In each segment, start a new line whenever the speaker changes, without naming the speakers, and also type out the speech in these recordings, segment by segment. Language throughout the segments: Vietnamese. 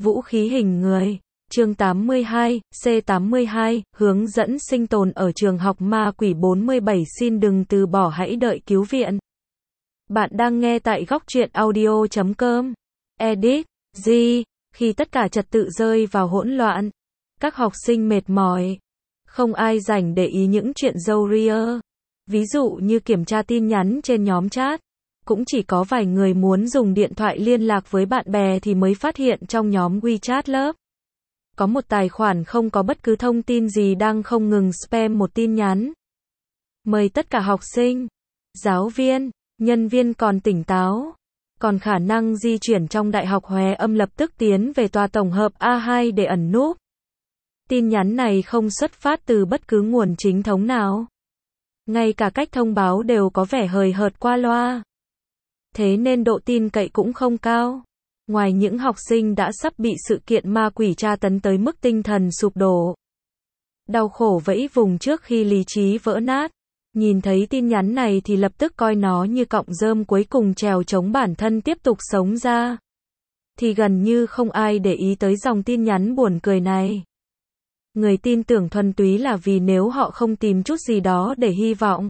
Vũ khí hình người. Chương 82, C82, hướng dẫn sinh tồn ở trường học ma quỷ 47 xin đừng từ bỏ hãy đợi cứu viện. Bạn đang nghe tại góc truyện audio.com. Edit, G. Khi tất cả trật tự rơi vào hỗn loạn, các học sinh mệt mỏi. Không ai rảnh để ý những chuyện râu ria. Ví dụ như kiểm tra tin nhắn trên nhóm chat. Cũng chỉ có vài người muốn dùng điện thoại liên lạc với bạn bè thì mới phát hiện trong nhóm WeChat lớp có một tài khoản không có bất cứ thông tin gì đang không ngừng spam một tin nhắn. Mời tất cả học sinh, giáo viên, nhân viên còn tỉnh táo, còn khả năng di chuyển trong Đại học Hòe Âm lập tức tiến về tòa tổng hợp A2 để ẩn núp. Tin nhắn này không xuất phát từ bất cứ nguồn chính thống nào. Ngay cả cách thông báo đều có vẻ hời hợt qua loa. Thế nên độ tin cậy cũng không cao. Ngoài những học sinh đã sắp bị sự kiện ma quỷ tra tấn tới mức tinh thần sụp đổ, đau khổ vẫy vùng trước khi lý trí vỡ nát, nhìn thấy tin nhắn này thì lập tức coi nó như cọng rơm cuối cùng trèo chống bản thân tiếp tục sống ra, thì gần như không ai để ý tới dòng tin nhắn buồn cười này. Người tin tưởng thuần túy là vì nếu họ không tìm chút gì đó để hy vọng,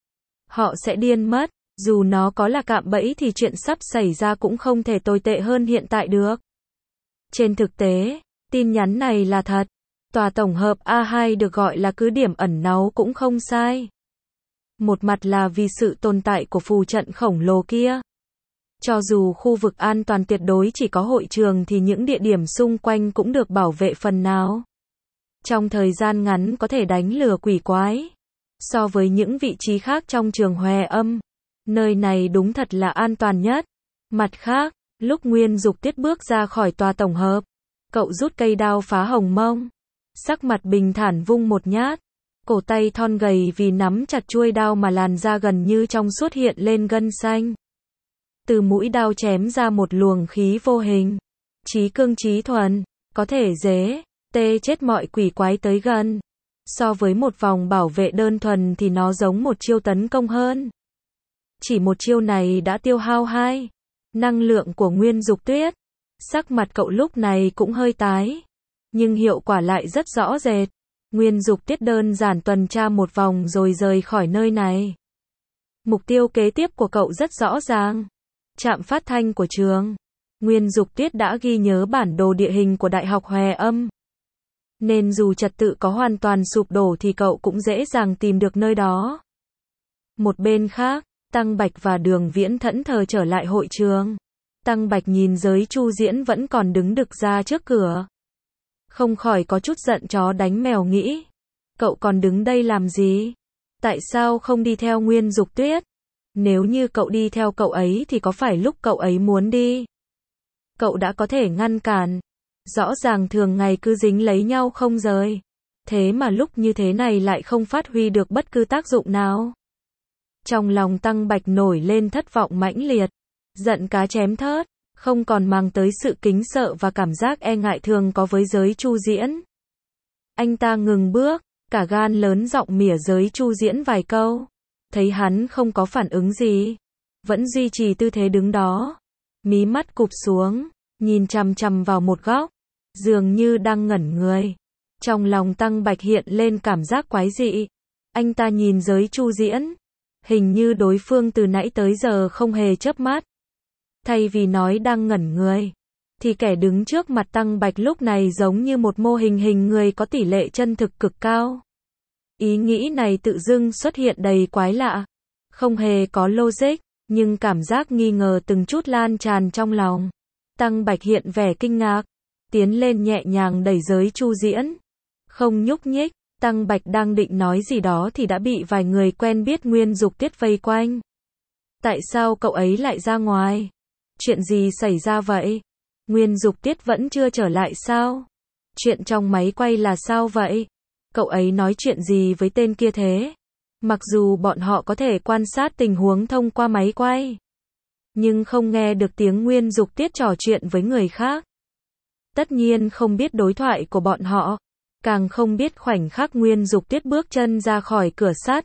họ sẽ điên mất. Dù nó có là cạm bẫy thì chuyện sắp xảy ra cũng không thể tồi tệ hơn hiện tại được. Trên thực tế, tin nhắn này là thật. Tòa tổng hợp A2 được gọi là cứ điểm ẩn náu cũng không sai. Một mặt là vì sự tồn tại của phù trận khổng lồ kia. Cho dù khu vực an toàn tuyệt đối chỉ có hội trường thì những địa điểm xung quanh cũng được bảo vệ phần nào. Trong thời gian ngắn có thể đánh lừa quỷ quái. So với những vị trí khác trong trường Hòe Âm, nơi này đúng thật là an toàn nhất. Mặt khác, lúc Nguyên Dục Tiết bước ra khỏi tòa tổng hợp, cậu rút cây đao phá hồng mông. Sắc mặt bình thản vung một nhát. Cổ tay thon gầy vì nắm chặt chuôi đao mà làn da gần như trong suốt hiện lên gân xanh. Từ mũi đao chém ra một luồng khí vô hình. Chí cương chí thuần, có thể dễ, tê chết mọi quỷ quái tới gần. So với một vòng bảo vệ đơn thuần thì nó giống một chiêu tấn công hơn. Chỉ một chiêu này đã tiêu hao 2 năng lượng của Nguyên Dục Tuyết. Sắc mặt cậu lúc này cũng hơi tái, nhưng hiệu quả lại rất rõ rệt. Nguyên Dục Tuyết đơn giản tuần tra một vòng rồi rời khỏi nơi này. Mục tiêu kế tiếp của cậu rất rõ ràng. Trạm phát thanh của trường. Nguyên Dục Tuyết đã ghi nhớ bản đồ địa hình của Đại học Hòe Âm, nên dù trật tự có hoàn toàn sụp đổ thì cậu cũng dễ dàng tìm được nơi đó. Một bên khác, Tăng Bạch và Đường Viễn thẫn thờ trở lại hội trường. Tăng Bạch nhìn Giới Chu Diễn vẫn còn đứng đực ra trước cửa, không khỏi có chút giận chó đánh mèo nghĩ. Cậu còn đứng đây làm gì? Tại sao không đi theo Nguyên Dục Tuyết? Nếu như cậu đi theo cậu ấy thì có phải lúc cậu ấy muốn đi, cậu đã có thể ngăn cản? Rõ ràng thường ngày cứ dính lấy nhau không rời. Thế mà lúc như thế này lại không phát huy được bất cứ tác dụng nào. Trong lòng Tăng Bạch nổi lên thất vọng mãnh liệt. Giận cá chém thớt, không còn mang tới sự kính sợ và cảm giác e ngại thường có với Giới Chu Diễn. Anh ta ngừng bước, cả gan lớn giọng mỉa Giới Chu Diễn vài câu. Thấy hắn không có phản ứng gì, vẫn duy trì tư thế đứng đó, mí mắt cụp xuống, nhìn chằm chằm vào một góc, dường như đang ngẩn người. Trong lòng Tăng Bạch hiện lên cảm giác quái dị. Anh ta nhìn Giới Chu Diễn, hình như đối phương từ nãy tới giờ không hề chớp mắt. Thay vì nói đang ngẩn người, thì kẻ đứng trước mặt Tăng Bạch lúc này giống như một mô hình người có tỷ lệ chân thực cực cao. Ý nghĩ này tự dưng xuất hiện đầy quái lạ, không hề có logic, nhưng cảm giác nghi ngờ từng chút lan tràn trong lòng. Tăng Bạch hiện vẻ kinh ngạc, tiến lên nhẹ nhàng đẩy Giới Chu Diễn, không nhúc nhích. Tăng Bạch đang định nói gì đó thì đã bị vài người quen biết Nguyên Dục Tuyết vây quanh. Tại sao cậu ấy lại ra ngoài? Chuyện gì xảy ra vậy? Nguyên Dục Tuyết vẫn chưa trở lại sao? Chuyện trong máy quay là sao vậy? Cậu ấy nói chuyện gì với tên kia thế? Mặc dù bọn họ có thể quan sát tình huống thông qua máy quay, nhưng không nghe được tiếng Nguyên Dục Tuyết trò chuyện với người khác. Tất nhiên không biết đối thoại của bọn họ, càng không biết khoảnh khắc Nguyên Dục Tuyết bước chân ra khỏi cửa sắt,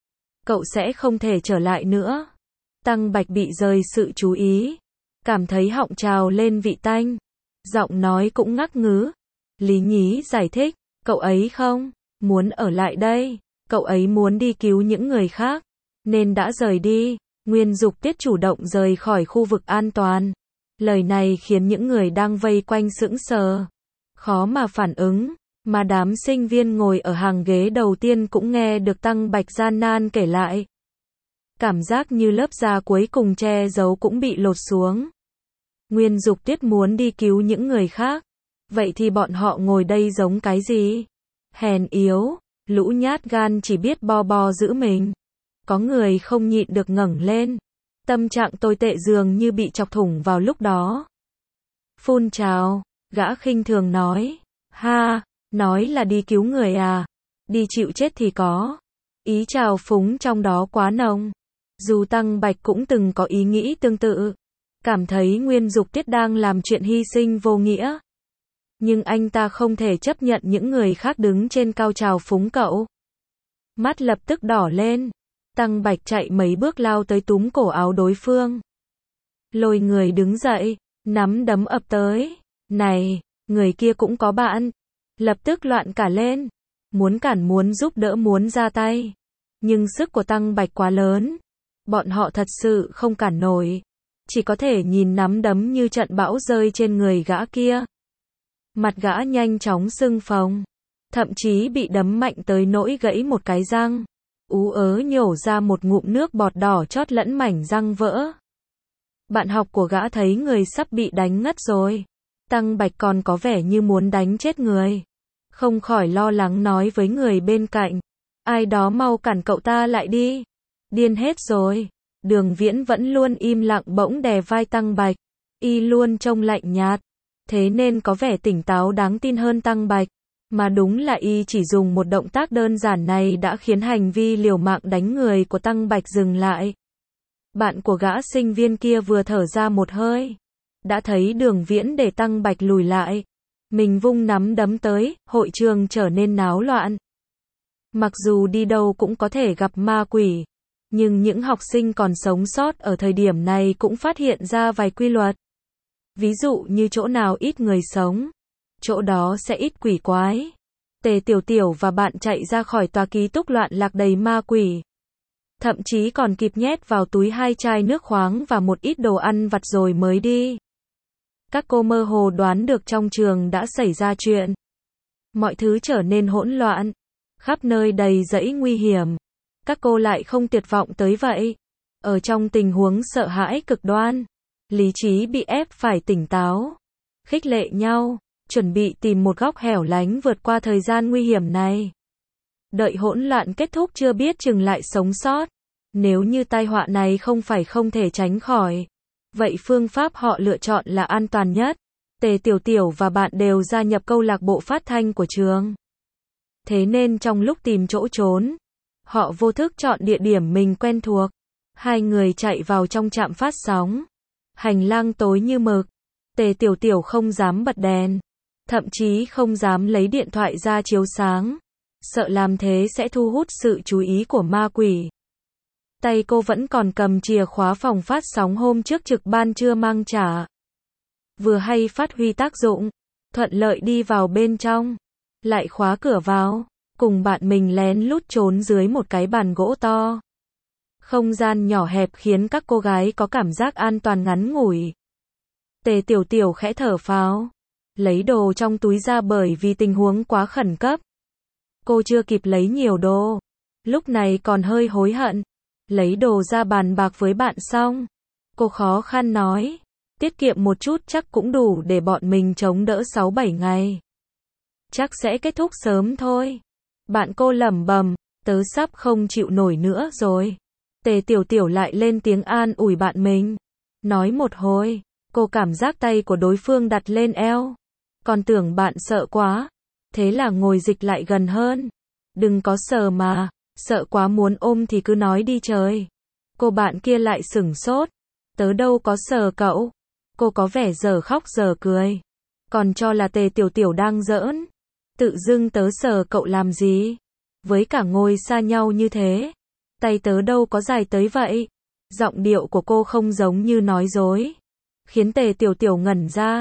cậu sẽ không thể trở lại nữa. Tăng Bạch bị rời sự chú ý, cảm thấy họng trào lên vị tanh. Giọng nói cũng ngắc ngứ. Lý Nhí giải thích, cậu ấy không muốn ở lại đây, cậu ấy muốn đi cứu những người khác, nên đã rời đi. Nguyên Dục Tiết chủ động rời khỏi khu vực an toàn. Lời này khiến những người đang vây quanh sững sờ, khó mà phản ứng, mà đám sinh viên ngồi ở hàng ghế đầu tiên cũng nghe được Tăng Bạch gian nan kể lại. Cảm giác như lớp da cuối cùng che giấu cũng bị lột xuống. Nguyên Dục Tiết muốn đi cứu những người khác, vậy thì bọn họ ngồi đây giống cái gì? Hèn yếu, lũ nhát gan chỉ biết bo bo giữ mình. Có người không nhịn được ngẩng lên. Tâm trạng tồi tệ dường như bị chọc thủng vào lúc đó. Phun trào, gã khinh thường nói. Ha, nói là đi cứu người à? Đi chịu chết thì có. Ý trào phúng trong đó quá nồng. Dù Tăng Bạch cũng từng có ý nghĩ tương tự. Cảm thấy Nguyên Dục Tiết đang làm chuyện hy sinh vô nghĩa. Nhưng anh ta không thể chấp nhận những người khác đứng trên cao trào phúng cậu. Mắt lập tức đỏ lên. Tăng Bạch chạy mấy bước lao tới túm cổ áo đối phương. Lôi người đứng dậy, nắm đấm ập tới. Này, người kia cũng có bạn. Lập tức loạn cả lên. Muốn cản, muốn giúp đỡ, muốn ra tay. Nhưng sức của Tăng Bạch quá lớn. Bọn họ thật sự không cản nổi. Chỉ có thể nhìn nắm đấm như trận bão rơi trên người gã kia. Mặt gã nhanh chóng sưng phồng. Thậm chí bị đấm mạnh tới nỗi gãy một cái răng. Ú ớ nhổ ra một ngụm nước bọt đỏ chót lẫn mảnh răng vỡ. Bạn học của gã thấy người sắp bị đánh ngất rồi. Tăng Bạch còn có vẻ như muốn đánh chết người. Không khỏi lo lắng nói với người bên cạnh. Ai đó mau cản cậu ta lại đi. Điên hết rồi. Đường Viễn vẫn luôn im lặng bỗng đè vai Tăng Bạch. Y luôn trông lạnh nhạt. Thế nên có vẻ tỉnh táo đáng tin hơn Tăng Bạch. Mà đúng là y chỉ dùng một động tác đơn giản này đã khiến hành vi liều mạng đánh người của Tăng Bạch dừng lại. Bạn của gã sinh viên kia vừa thở ra một hơi. Đã thấy Đường Viễn để Tăng Bạch lùi lại. Mình vung nắm đấm tới, hội trường trở nên náo loạn. Mặc dù đi đâu cũng có thể gặp ma quỷ. Nhưng những học sinh còn sống sót ở thời điểm này cũng phát hiện ra vài quy luật. Ví dụ như chỗ nào ít người sống, chỗ đó sẽ ít quỷ quái. Tề Tiểu Tiểu và bạn chạy ra khỏi tòa ký túc loạn lạc đầy ma quỷ. Thậm chí còn kịp nhét vào túi 2 chai nước khoáng và một ít đồ ăn vặt rồi mới đi. Các cô mơ hồ đoán được trong trường đã xảy ra chuyện. Mọi thứ trở nên hỗn loạn. Khắp nơi đầy rẫy nguy hiểm. Các cô lại không tuyệt vọng tới vậy. Ở trong tình huống sợ hãi cực đoan, lý trí bị ép phải tỉnh táo, khích lệ nhau, chuẩn bị tìm một góc hẻo lánh vượt qua thời gian nguy hiểm này. Đợi hỗn loạn kết thúc chưa biết chừng lại sống sót. Nếu như tai họa này không phải không thể tránh khỏi, vậy phương pháp họ lựa chọn là an toàn nhất. Tề Tiểu Tiểu và bạn đều gia nhập câu lạc bộ phát thanh của trường. Thế nên trong lúc tìm chỗ trốn, họ vô thức chọn địa điểm mình quen thuộc. Hai người chạy vào trong trạm phát sóng. Hành lang tối như mực. Tề Tiểu Tiểu không dám bật đèn. Thậm chí không dám lấy điện thoại ra chiếu sáng. Sợ làm thế sẽ thu hút sự chú ý của ma quỷ. Tay cô vẫn còn cầm chìa khóa phòng phát sóng hôm trước trực ban chưa mang trả. Vừa hay phát huy tác dụng. Thuận lợi đi vào bên trong. Lại khóa cửa vào. Cùng bạn mình lén lút trốn dưới một cái bàn gỗ to. Không gian nhỏ hẹp khiến các cô gái có cảm giác an toàn ngắn ngủi. Tề Tiểu Tiểu khẽ thở phào. Lấy đồ trong túi ra bởi vì tình huống quá khẩn cấp. Cô chưa kịp lấy nhiều đồ. Lúc này còn hơi hối hận. Lấy đồ ra bàn bạc với bạn xong. Cô khó khăn nói. Tiết kiệm một chút chắc cũng đủ để bọn mình chống đỡ 6-7 ngày. Chắc sẽ kết thúc sớm thôi. Bạn cô lẩm bẩm. Tớ sắp không chịu nổi nữa rồi. Tề Tiểu Tiểu lại lên tiếng an ủi bạn mình. Nói một hồi, cô cảm giác tay của đối phương đặt lên eo. Còn tưởng bạn sợ quá. Thế là ngồi dịch lại gần hơn. Đừng có sờ mà. Sợ quá muốn ôm thì cứ nói đi trời. Cô bạn kia lại sửng sốt. Tớ đâu có sờ cậu. Cô có vẻ giờ khóc giờ cười. Còn cho là Tề Tiểu Tiểu đang giỡn. Tự dưng tớ sờ cậu làm gì? Với cả ngồi xa nhau như thế. Tay tớ đâu có dài tới vậy. Giọng điệu của cô không giống như nói dối. Khiến Tề Tiểu Tiểu ngẩn ra.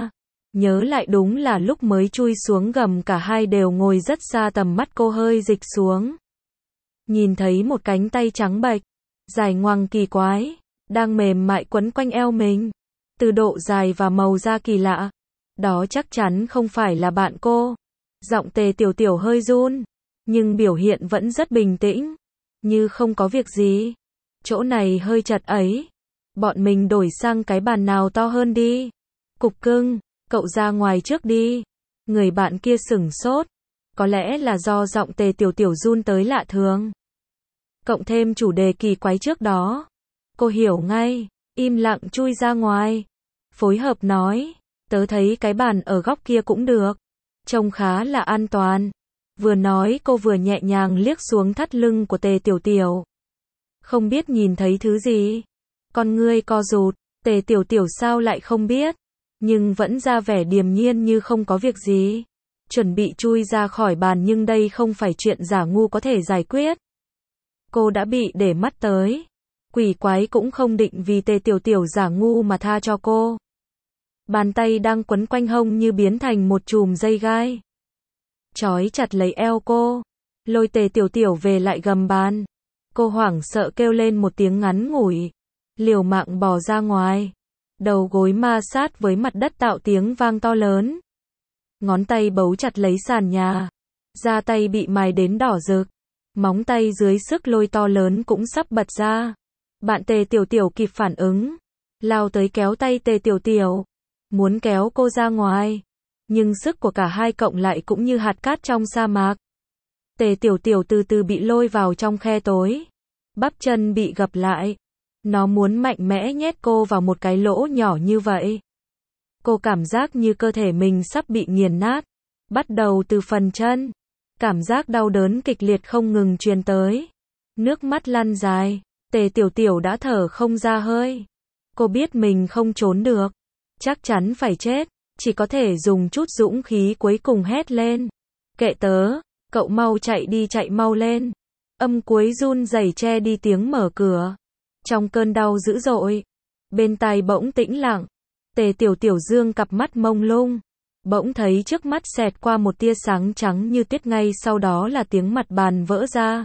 Nhớ lại đúng là lúc mới chui xuống gầm cả hai đều ngồi rất xa tầm mắt cô hơi dịch xuống. Nhìn thấy một cánh tay trắng bệch, dài ngoằng kỳ quái, đang mềm mại quấn quanh eo mình. Từ độ dài và màu da kỳ lạ. Đó chắc chắn không phải là bạn cô. Giọng Tề Tiểu Tiểu hơi run, nhưng biểu hiện vẫn rất bình tĩnh, như không có việc gì. Chỗ này hơi chật ấy. Bọn mình đổi sang cái bàn nào to hơn đi. Cục cưng, cậu ra ngoài trước đi. Người bạn kia sửng sốt. Có lẽ là do giọng Tề Tiểu Tiểu run tới lạ thường. Cộng thêm chủ đề kỳ quái trước đó. Cô hiểu ngay, im lặng chui ra ngoài. Phối hợp nói, tớ thấy cái bàn ở góc kia cũng được. Trông khá là an toàn. Vừa nói cô vừa nhẹ nhàng liếc xuống thắt lưng của Tề Tiểu Tiểu. Không biết nhìn thấy thứ gì. Con ngươi co rụt, Tề Tiểu Tiểu sao lại không biết. Nhưng vẫn ra vẻ điềm nhiên như không có việc gì. Chuẩn bị chui ra khỏi bàn nhưng đây không phải chuyện giả ngu có thể giải quyết. Cô đã bị để mắt tới. Quỷ quái cũng không định vì Tề Tiểu Tiểu giả ngu mà tha cho cô. Bàn tay đang quấn quanh hông như biến thành một chùm dây gai. Trói chặt lấy eo cô. Lôi Tề Tiểu Tiểu về lại gầm bàn. Cô hoảng sợ kêu lên một tiếng ngắn ngủi. Liều mạng bò ra ngoài. Đầu gối ma sát với mặt đất tạo tiếng vang to lớn. Ngón tay bấu chặt lấy sàn nhà. Da tay bị mài đến đỏ rực. Móng tay dưới sức lôi to lớn cũng sắp bật ra. Bạn Tề Tiểu Tiểu kịp phản ứng. Lao tới kéo tay Tề Tiểu Tiểu. Muốn kéo cô ra ngoài. Nhưng sức của cả hai cộng lại cũng như hạt cát trong sa mạc. Tề Tiểu Tiểu từ từ bị lôi vào trong khe tối. Bắp chân bị gập lại. Nó muốn mạnh mẽ nhét cô vào một cái lỗ nhỏ như vậy. Cô cảm giác như cơ thể mình sắp bị nghiền nát. Bắt đầu từ phần chân. Cảm giác đau đớn kịch liệt không ngừng truyền tới. Nước mắt lăn dài. Tề Tiểu Tiểu đã thở không ra hơi. Cô biết mình không trốn được. Chắc chắn phải chết. Chỉ có thể dùng chút dũng khí cuối cùng hét lên. Kệ tớ, cậu mau chạy đi, chạy mau lên. Âm cuối run rẩy che đi tiếng mở cửa. Trong cơn đau dữ dội. Bên tai bỗng tĩnh lặng. Tề Tiểu Tiểu dương cặp mắt mông lung. Bỗng thấy trước mắt xẹt qua một tia sáng trắng như tuyết, ngay sau đó là tiếng mặt bàn vỡ ra.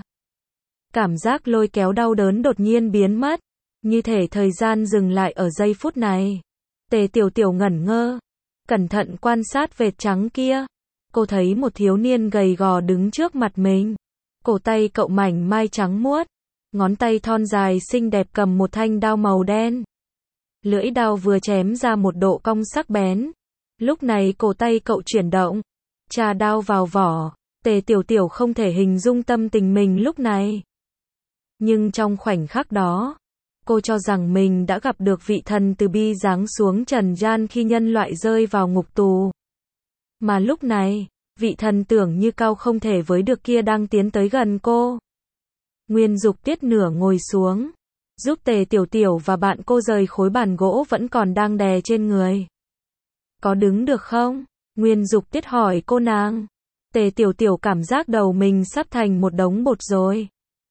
Cảm giác lôi kéo đau đớn đột nhiên biến mất. Như thể thời gian dừng lại ở giây phút này. Tề Tiểu Tiểu ngẩn ngơ. Cẩn thận quan sát vệt trắng kia. Cô thấy một thiếu niên gầy gò đứng trước mặt mình. Cổ tay cậu mảnh mai trắng muốt. Ngón tay thon dài xinh đẹp cầm một thanh đao màu đen. Lưỡi đao vừa chém ra một độ cong sắc bén. Lúc này cổ tay cậu chuyển động. Chà đao vào vỏ. Tề Tiểu Tiểu không thể hình dung tâm tình mình lúc này. Nhưng trong khoảnh khắc đó, cô cho rằng mình đã gặp được vị thần từ bi giáng xuống trần gian khi nhân loại rơi vào ngục tù. Mà lúc này, vị thần tưởng như cao không thể với được kia đang tiến tới gần cô. Nguyên Dục Tiết nửa ngồi xuống, giúp Tề Tiểu Tiểu và bạn cô rời khối bàn gỗ vẫn còn đang đè trên người. Có đứng được không? Nguyên Dục Tiết hỏi cô nàng. Tề Tiểu Tiểu cảm giác đầu mình sắp thành một đống bột rồi.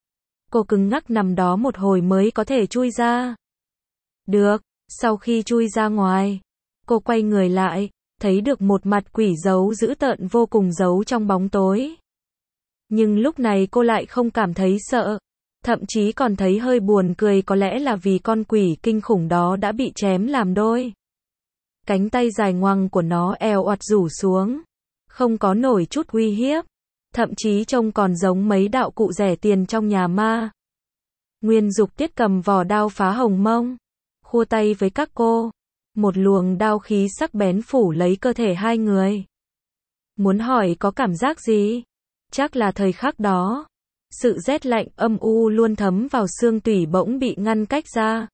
Cô cứng ngắc nằm đó một hồi mới có thể chui ra. Được, sau khi chui ra ngoài, cô quay người lại, thấy được một mặt quỷ giấu dữ tợn vô cùng giấu trong bóng tối. Nhưng lúc này cô lại không cảm thấy sợ, thậm chí còn thấy hơi buồn cười, có lẽ là vì con quỷ kinh khủng đó đã bị chém làm đôi. Cánh tay dài ngoằng của nó eo oặt rủ xuống, không có nổi chút uy hiếp. Thậm chí trông còn giống mấy đạo cụ rẻ tiền trong nhà ma. Nguyên Dục Tiết cầm vỏ đao phá hồng mông, khua tay với các cô. Một luồng đao khí sắc bén phủ lấy cơ thể hai người. Muốn hỏi có cảm giác gì? Chắc là thời khắc đó. Sự rét lạnh âm u luôn thấm vào xương tủy bỗng bị ngăn cách ra.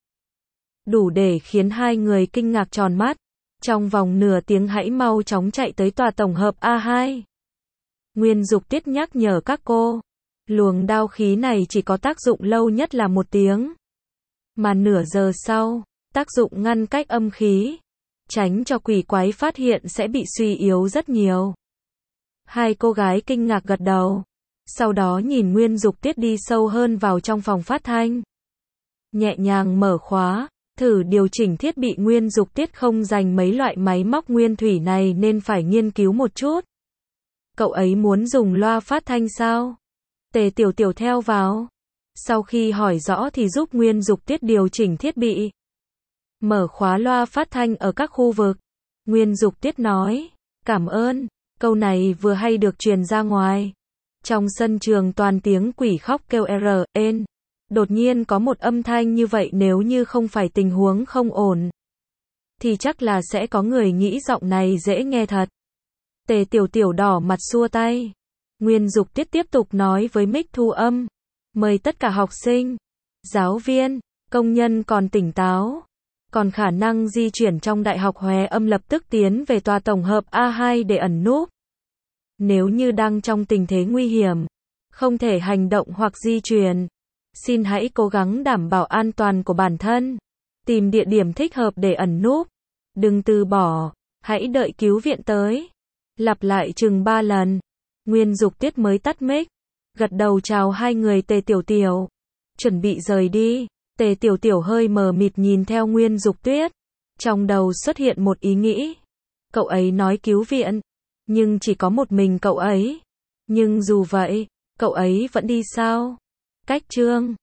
Đủ để khiến hai người kinh ngạc tròn mắt. Trong vòng nửa tiếng hãy mau chóng chạy tới tòa tổng hợp A2. Nguyên Dục Tiết nhắc nhở các cô. Luồng đao khí này chỉ có tác dụng lâu nhất là 1 tiếng. Mà nửa giờ sau, tác dụng ngăn cách âm khí. Tránh cho quỷ quái phát hiện sẽ bị suy yếu rất nhiều. Hai cô gái kinh ngạc gật đầu. Sau đó nhìn Nguyên Dục Tiết đi sâu hơn vào trong phòng phát thanh. Nhẹ nhàng mở khóa, thử điều chỉnh thiết bị Nguyên Dục Tiết không dành mấy loại máy móc nguyên thủy này nên phải nghiên cứu một chút. Cậu ấy muốn dùng loa phát thanh sao? Tề Tiểu Tiểu theo vào. Sau khi hỏi rõ thì giúp Nguyên Dục Tiết điều chỉnh thiết bị. Mở khóa loa phát thanh ở các khu vực. Nguyên Dục Tiết nói. Cảm ơn. Câu này vừa hay được truyền ra ngoài. Trong sân trường toàn tiếng quỷ khóc kêu R.N. Đột nhiên có một âm thanh như vậy nếu như không phải tình huống không ổn. Thì chắc là sẽ có người nghĩ giọng này dễ nghe thật. Tề Tiểu Tiểu đỏ mặt xua tay. Nguyên Dục Tiết tiếp tục nói với mic thu âm. Mời tất cả học sinh, giáo viên, công nhân còn tỉnh táo, còn khả năng di chuyển trong đại học Hòe Âm lập tức tiến về tòa tổng hợp A2 để ẩn núp. Nếu như đang trong tình thế nguy hiểm, không thể hành động hoặc di chuyển, xin hãy cố gắng đảm bảo an toàn của bản thân, tìm địa điểm thích hợp để ẩn núp, đừng từ bỏ, hãy đợi cứu viện tới. Lặp lại chừng 3 lần, Nguyên Dục Tiết mới tắt mic, gật đầu chào hai người Tề Tiểu Tiểu, chuẩn bị rời đi. Tề Tiểu Tiểu hơi mờ mịt nhìn theo Nguyên Dục Tiết, trong đầu xuất hiện một ý nghĩ. Cậu ấy nói cứu viện, nhưng chỉ có một mình cậu ấy. Nhưng dù vậy, cậu ấy vẫn đi sao? Cách chương